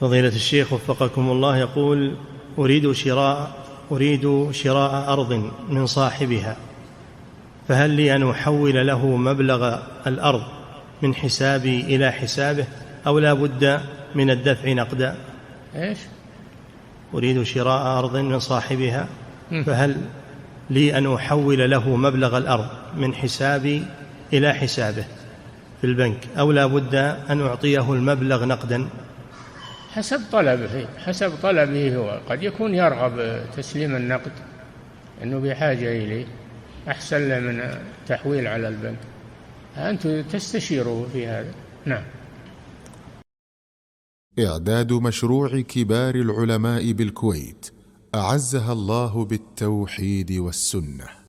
فضيلة الشيخ وفقكم الله، يقول: أريد شراء أرض من صاحبها، فهل لي أن أحول له مبلغ الأرض من حسابي إلى حسابه، أو لا بد من الدفع نقدا؟ إيش؟ أريد شراء أرض من صاحبها، فهل لي أن أحول له مبلغ الأرض من حسابي إلى حسابه في البنك، أو لا بد أن أعطيه المبلغ نقدا؟ حسب طلبه هو. قد يكون يرغب تسليم النقد أنه بحاجة إليه، أحسن له من التحويل على البنك. أنتم تستشيروا في هذا. نعم. إعداد مشروع كبار العلماء بالكويت أعزها الله بالتوحيد والسنة.